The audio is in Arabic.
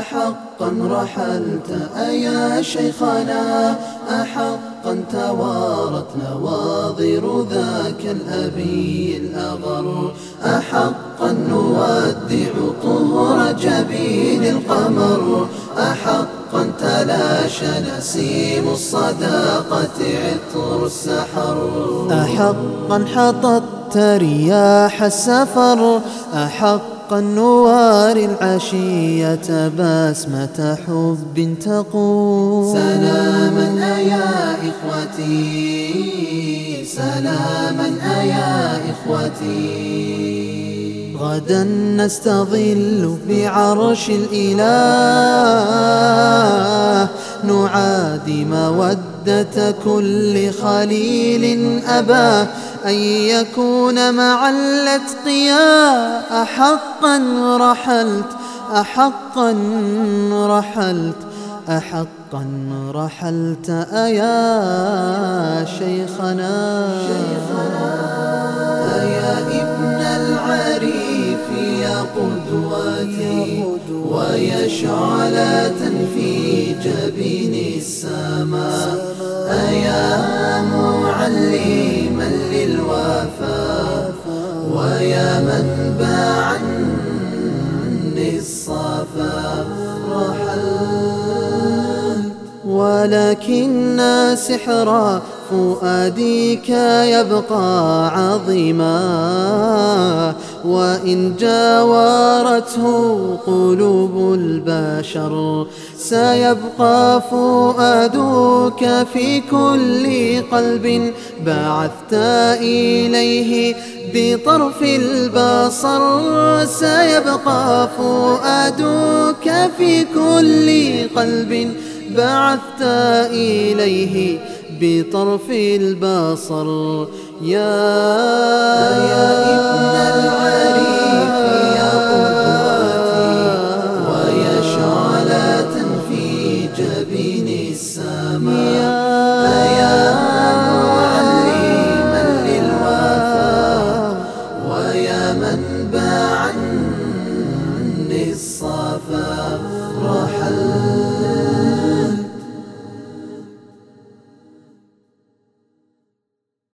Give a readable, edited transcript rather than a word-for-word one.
أحقا رحلت أيا شيخنا، أحقا توارت نواظر ذاك الأبي الأغر، أحقا نودع طهر جبين القمر، أحقا تلاشى نسيم الصداقة عطر السحر، أحقا حطت رياح السفر، أحقا نواري العشية بسمة حب تقول سلاما أيا إخوتي، سلاما أيا إخوتي. غدا نستظل بعرش الإله، نعادي مودة كل خليل أباه أن يكون مع الأتقياء. أحقا رحلت، أحقا رحلت، أحقا رحلت أيا شيخنا، أيا ابن العريف يا قدوتي، ويا شعلة في جبين السماء، أيا معلما للوفاء، ويا منبعا للصفا. رحلت ولكن سحر فؤادك يبقى عظيما، وإن جاورته قلوب البشر سيبقى فؤادك في كل قلب بعثت إليه بطرف البصر، سيبقى فؤادك في كل قلب بعثت إليه بطرف البصر. يا ابن العريف يا قدوتي، ويا شعلة في جبين السماء، أيا